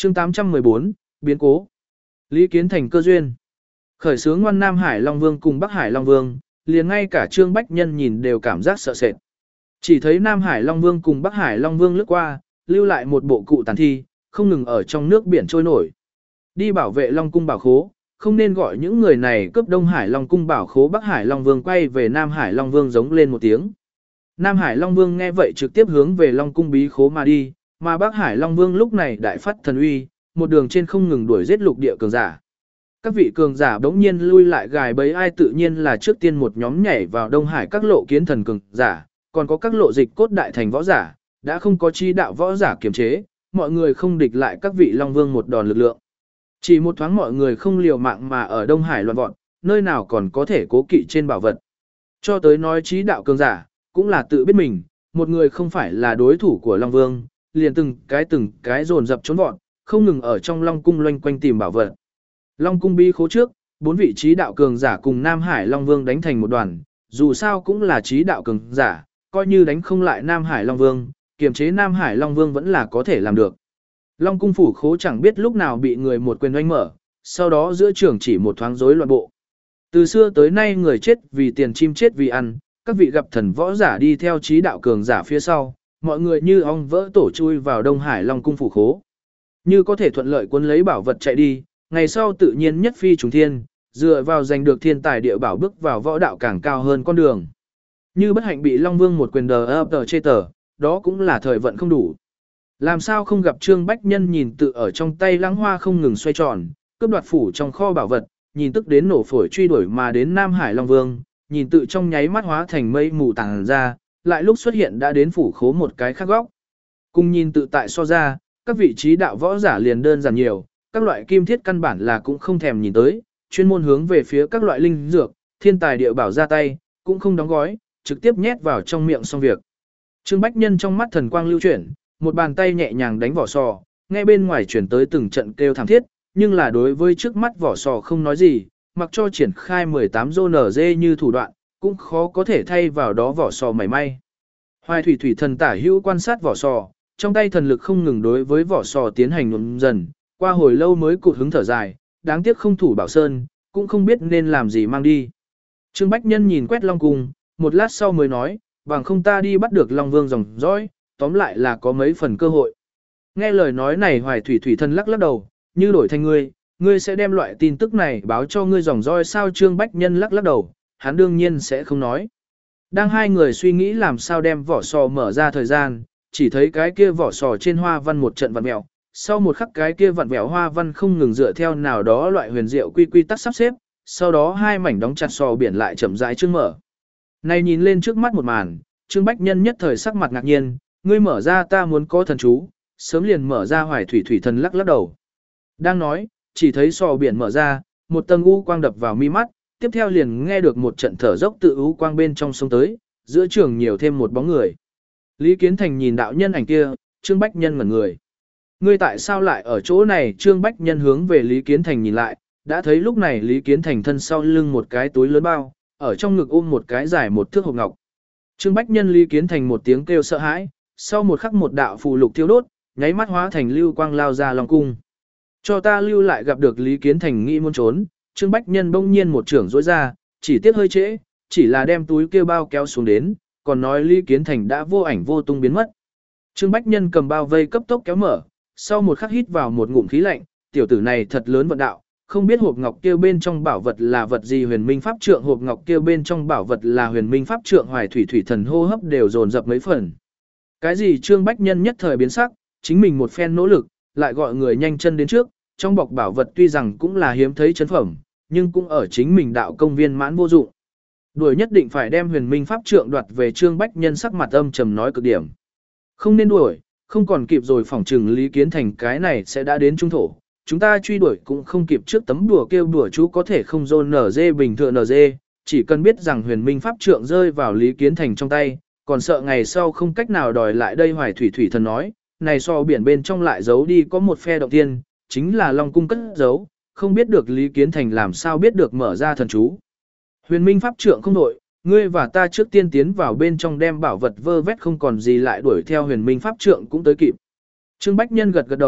chương 814, biến cố. Lý Kiến Thành cơ duyên. Khởi xướng ngoan Nam Hải Long Vương cùng Bắc Hải Long Vương, liền ngay cả Trương Bách Nhân nhìn đều cảm giác sợ sệt. Chỉ thấy Nam Hải Long Vương cùng Bắc Hải Long Vương lướt qua, lưu lại một bộ cụ tàn thi, không ngừng ở trong nước biển trôi nổi. Đi bảo vệ Long Cung bảo khố, không nên gọi những người này cướp Đông Hải Long Cung bảo khố. Bắc Hải Long Vương quay về Nam Hải Long Vương giống lên một tiếng. Nam Hải Long Vương nghe vậy trực tiếp hướng về Long Cung bí khố mà đi, mà Bắc Hải Long Vương lúc này đại phát thần uy, một đường trên không ngừng đuổi giết lục địa cường giả. Các vị cường giả bỗng nhiên lui lại gài bẫy ai, tự nhiên là trước tiên một nhóm nhảy vào Đông Hải các lộ kiến thần cường giả, còn có các lộ dịch cốt đại thành võ giả, đã không có chi đạo võ giả kiềm chế, mọi người không địch lại các vị Long Vương một đòn lực lượng. Chỉ một thoáng mọi người không liều mạng mà ở Đông Hải loạn vọt, nơi nào còn có thể cố kỵ trên bảo vật. Cho tới nói trí đạo cường giả, cũng là tự biết mình, một người không phải là đối thủ của Long Vương, liền từng cái dồn dập trốn vọt, không ngừng ở trong Long Cung loanh quanh tìm bảo vật. Long Cung bí khố trước, 4 vị trí đạo cường giả cùng Nam Hải Long Vương đánh thành một đoàn, dù sao cũng là trí đạo cường giả, coi như đánh không lại Nam Hải Long Vương, kiềm chế Nam Hải Long Vương vẫn là có thể làm được. Long Cung phủ khố chẳng biết lúc nào bị người một quyền oanh mở, sau đó giữa trường chỉ một thoáng rối loạn bộ. Từ xưa tới nay người chết vì tiền, chim chết vì ăn, các vị gặp thần võ giả đi theo trí đạo cường giả phía sau, mọi người như ong vỡ tổ chui vào Đông Hải Long Cung phủ khố. Như có thể thuận lợi cuốn lấy bảo vật chạy đi, ngày sau tự nhiên nhất phi trùng thiên, dựa vào giành được thiên tài địa bảo bước vào võ đạo càng cao hơn con đường. Như bất hạnh bị Long Vương một quyền đờ chê tờ, đó cũng là thời vận không đủ. Làm sao không gặp Trương Bách Nhân nhìn tự ở trong tay lãng hoa không ngừng xoay tròn, cướp đoạt phủ trong kho bảo vật, nhìn tức đến nổ phổi truy đuổi mà đến Nam Hải Long Vương, nhìn tự trong nháy mắt hóa thành mây mù tàng ra, lại lúc xuất hiện đã đến phủ khố một cái khác góc. Cùng nhìn tự tại so ra, các vị trí đạo võ giả liền đơn giản nhiều, các loại kim thiết căn bản là cũng không thèm nhìn tới, chuyên môn hướng về phía các loại linh dược, thiên tài địa bảo ra tay, cũng không đóng gói, trực tiếp nhét vào trong miệng xong việc. Trương Bách Nhân trong mắt thần quang lưu chuyển, một bàn tay nhẹ nhàng đánh vỏ sò, nghe bên ngoài chuyển tới từng trận kêu thảm thiết, nhưng là đối với trước mắt vỏ sò không nói gì, mặc cho triển khai 18 rô nở dê như thủ đoạn, cũng khó có thể thay vào đó vỏ sò mảy may. Hoài thủy thủy thần tả hữu quan sát vỏ sò, trong tay thần lực không ngừng đối với vỏ sò tiến hành nhuộm dần, qua hồi lâu mới cụt hứng thở dài, đáng tiếc không thủ bảo sơn, cũng không biết nên làm gì mang đi. Trương Bách Nhân nhìn quét Long Cung, một lát sau mới nói, bằng không ta đi bắt được Long Vương dòng dõi, tóm lại là có mấy phần cơ hội. Nghe lời nói này Hoài thủy thủy thần lắc lắc đầu, như đổi thành ngươi sẽ đem loại tin tức này báo cho ngươi dòng dõi sao? Trương Bách Nhân lắc lắc đầu, hắn đương nhiên sẽ không nói. Đang hai người suy nghĩ làm sao đem vỏ sò mở ra thời gian, chỉ thấy cái kia vỏ sò trên hoa văn một trận vặn mèo, sau một khắc cái kia vặn vẹo hoa văn không ngừng dựa theo nào đó loại huyền diệu quy tắc sắp xếp, sau đó hai mảnh đóng chặt sò biển lại chậm rãi trương mở. Này nhìn lên trước mắt một màn, Trương Bách Nhân nhất thời sắc mặt ngạc nhiên, ngươi mở ra ta muốn có thần chú, sớm liền mở ra. Hoài thủy thủy thần lắc lắc đầu. Đang nói, chỉ thấy sò biển mở ra, một tầng u quang đập vào mi mắt, tiếp theo liền nghe được một trận thở dốc tự u quang bên trong sông tới, giữa trường nhiều thêm một bóng người. Lý Kiến Thành nhìn đạo nhân ảnh kia, Trương Bách Nhân ngẩn người. Ngươi tại sao lại ở chỗ này? Trương Bách Nhân hướng về Lý Kiến Thành nhìn lại, đã thấy lúc này Lý Kiến Thành thân sau lưng một cái túi lớn bao, ở trong ngực ôm một cái dài một thước hộp ngọc. Trương Bách Nhân Lý Kiến Thành một tiếng kêu sợ hãi, sau một khắc một đạo phù lục thiêu đốt, nháy mắt hóa thành lưu quang lao ra Long Cung. Cho ta lưu lại. Gặp được Lý Kiến Thành nghĩ muốn trốn, Trương Bách Nhân bỗng nhiên một trưởng dối ra, chỉ tiếc hơi trễ, chỉ là đem túi kêu bao kéo xuống đến, còn nói Lý Kiến Thành đã vô ảnh vô tung biến mất. Trương Bách Nhân cầm bao vây cấp tốc kéo mở, sau một khắc hít vào một ngụm khí lạnh, tiểu tử này thật lớn vận đạo, không biết hộp ngọc kia bên trong bảo vật là vật gì. Huyền Minh Pháp Trượng. Hộp ngọc kia bên trong bảo vật là Huyền Minh Pháp Trượng. Hoài thủy thủy thần hô hấp đều dồn dập mấy phần. Cái gì? Trương Bách Nhân nhất thời biến sắc, chính mình một phen nỗ lực, lại gọi người nhanh chân đến trước, trong bọc bảo vật tuy rằng cũng là hiếm thấy chân phẩm, nhưng cũng ở chính mình đạo công viên mãn vô dụng. Đuổi nhất định phải đem Huyền Minh Pháp Trượng đoạt về. Trương Bách Nhân sắc mặt âm trầm nói cực điểm. Không nên đuổi, không còn kịp rồi. Phỏng chừng Lý Kiến Thành cái này sẽ đã đến trung thổ, chúng ta truy đuổi cũng không kịp. Trước tấm đùa kêu đùa chú có thể không dôn nở dê bình thường nở dê, chỉ cần biết rằng Huyền Minh Pháp Trượng rơi vào Lý Kiến Thành trong tay, còn sợ ngày sau không cách nào đòi lại đây. Hoài thủy thủy thần nói, này so biển bên trong lại giấu đi có một phe động tiên, chính là Long Cung cất giấu, không biết được Lý Kiến Thành làm sao biết được mở ra thần chú. Huyền Minh Pháp Trượng không đổi, ngươi và ta trước tiên tiến vào bên trong đem bảo vật vơ vét không còn gì lại đuổi theo Huyền Minh Pháp Trượng cũng tới kịp. Trương Bách Nhân gật gật đầu,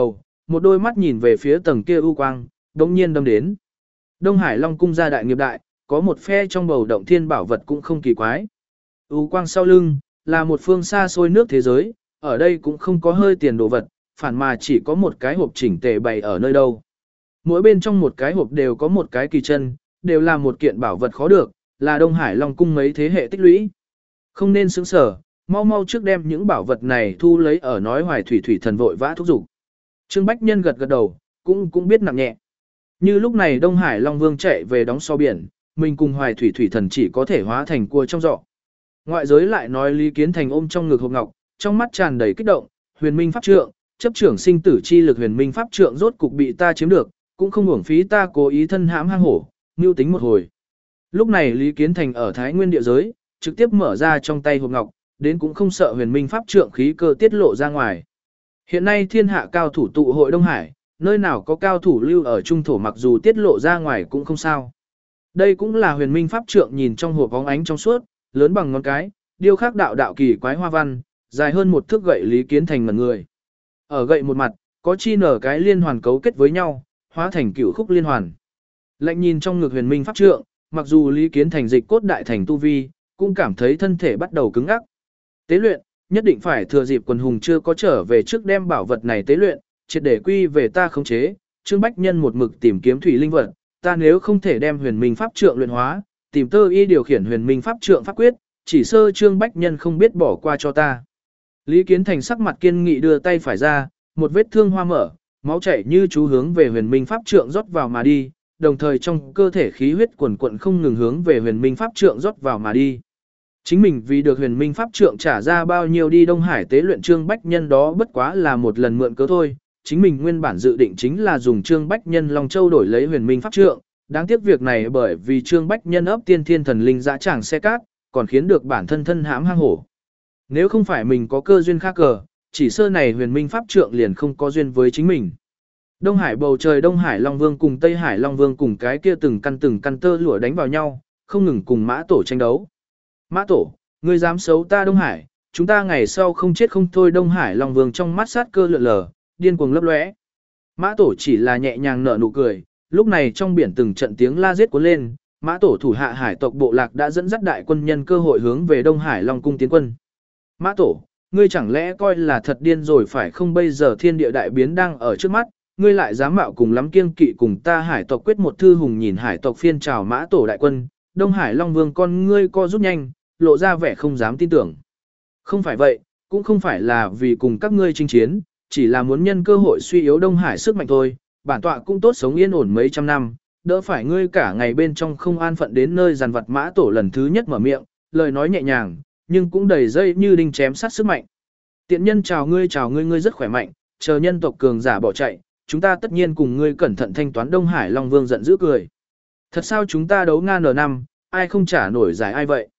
một đôi mắt nhìn về phía tầng kia u quang, đống nhiên đâm đến. Đông Hải Long cung gia đại nghiệp đại, có một phe trong bầu động thiên bảo vật cũng không kỳ quái. U quang sau lưng, là một phương xa xôi nước thế giới, ở đây cũng không có hơi tiền đồ vật, phản mà chỉ có một cái hộp chỉnh tề bày ở nơi đâu. Mỗi bên trong một cái hộp đều có một cái kỳ chân, đều là một kiện bảo vật khó được, là Đông Hải Long cung mấy thế hệ tích lũy. Không nên sững sở, mau mau trước đem những bảo vật này thu lấy ở nói Hoài Thủy Thủy thần vội vã thúc giục. Trương Bách Nhân gật gật đầu, cũng biết nặng nhẹ. Như lúc này Đông Hải Long Vương chạy về đóng so biển, mình cùng Hoài Thủy Thủy thần chỉ có thể hóa thành cua trong giọ. Ngoại giới lại nói Lý Kiến Thành ôm trong ngực hộp ngọc, trong mắt tràn đầy kích động, Huyền Minh pháp trượng, chấp trưởng sinh tử chi lực Huyền Minh pháp trượng rốt cục bị ta chiếm được, cũng không uổng phí ta cố ý thân hãm hang hổ, mưu tính một hồi. Lúc này Lý Kiến Thành ở Thái Nguyên địa giới, trực tiếp mở ra trong tay hộp ngọc, đến cũng không sợ Huyền Minh pháp trượng khí cơ tiết lộ ra ngoài. Hiện nay thiên hạ cao thủ tụ hội Đông Hải, nơi nào có cao thủ lưu ở trung thổ mặc dù tiết lộ ra ngoài cũng không sao. Đây cũng là Huyền Minh pháp trượng nhìn trong hộp bóng ánh trong suốt, lớn bằng ngón cái, điêu khắc đạo đạo kỳ quái hoa văn, dài hơn một thước gậy Lý Kiến Thành ngẩn người. Ở gậy một mặt, có chi nở cái liên hoàn cấu kết với nhau, hóa thành cửu khúc liên hoàn. Lạnh nhìn trong ngực Huyền Minh pháp trượng, mặc dù Lý Kiến Thành dịch cốt đại thành tu vi, cũng cảm thấy thân thể bắt đầu cứng ngắc. Tế luyện, nhất định phải thừa dịp quần hùng chưa có trở về trước đem bảo vật này tế luyện, triệt để quy về ta khống chế. Trương Bách Nhân một mực tìm kiếm thủy linh vật, ta nếu không thể đem Huyền Minh pháp trượng luyện hóa, tìm tơ y điều khiển Huyền Minh pháp trượng pháp quyết, chỉ sơ Trương Bách Nhân không biết bỏ qua cho ta. Lý Kiến Thành sắc mặt kiên nghị đưa tay phải ra, một vết thương hoa mở, máu chảy như chú hướng về Huyền Minh pháp trượng rót vào mà đi, đồng thời trong cơ thể khí huyết quần quận không ngừng hướng về Huyền Minh pháp trượng rót vào mà đi. Chính mình vì được Huyền Minh pháp trượng trả ra bao nhiêu đi Đông Hải tế luyện Trương Bách Nhân đó bất quá là một lần mượn cớ thôi, chính mình nguyên bản dự định chính là dùng Trương Bách Nhân Long Châu đổi lấy Huyền Minh pháp trượng, đáng tiếc việc này bởi vì Trương Bách Nhân ấp tiên thiên thần linh dã tràng xe cát, còn khiến được bản thân thân hãm hang hổ. Nếu không phải mình có cơ duyên khác cờ, chỉ sơ này Huyền Minh pháp trượng liền không có duyên với chính mình. Đông Hải bầu trời Đông Hải Long Vương cùng Tây Hải Long Vương cùng cái kia từng căn tơ lụa đánh vào nhau, không ngừng cùng Mã Tổ tranh đấu. Mã Tổ, ngươi dám xấu ta Đông Hải, chúng ta ngày sau không chết không thôi. Đông Hải Long Vương trong mắt sát cơ lượn lờ, điên cuồng lấp lóe. Mã Tổ chỉ là nhẹ nhàng nở nụ cười, lúc này trong biển từng trận tiếng la giết cuốn lên, Mã Tổ thủ hạ hải tộc bộ lạc đã dẫn dắt đại quân nhân cơ hội hướng về Đông Hải Long cung tiến quân. Mã Tổ, ngươi chẳng lẽ coi là thật điên rồi phải không? Bây giờ thiên địa đại biến đang ở trước mắt, ngươi lại dám mạo cùng lắm kiêng kỵ cùng ta hải tộc quyết một thư hùng. Nhìn hải tộc phiên trào Mã Tổ đại quân, Đông Hải Long Vương con ngươi co rút nhanh, lộ ra vẻ không dám tin tưởng. Không phải vậy, cũng không phải là vì cùng các ngươi chinh chiến, chỉ là muốn nhân cơ hội suy yếu Đông Hải sức mạnh thôi. Bản tọa cũng tốt sống yên ổn mấy trăm năm, đỡ phải ngươi cả ngày bên trong không an phận đến nơi dàn vật. Mã Tổ lần thứ nhất mở miệng, lời nói nhẹ nhàng, nhưng cũng đầy dây như đinh chém sát sức mạnh. Tiện nhân chào ngươi, ngươi rất khỏe mạnh, chờ nhân tộc cường giả bỏ chạy, chúng ta tất nhiên cùng ngươi cẩn thận thanh toán. Đông Hải Long Vương giận dữ cười. Thật sao chúng ta đấu ngang N5, ai không trả nổi giải ai vậy?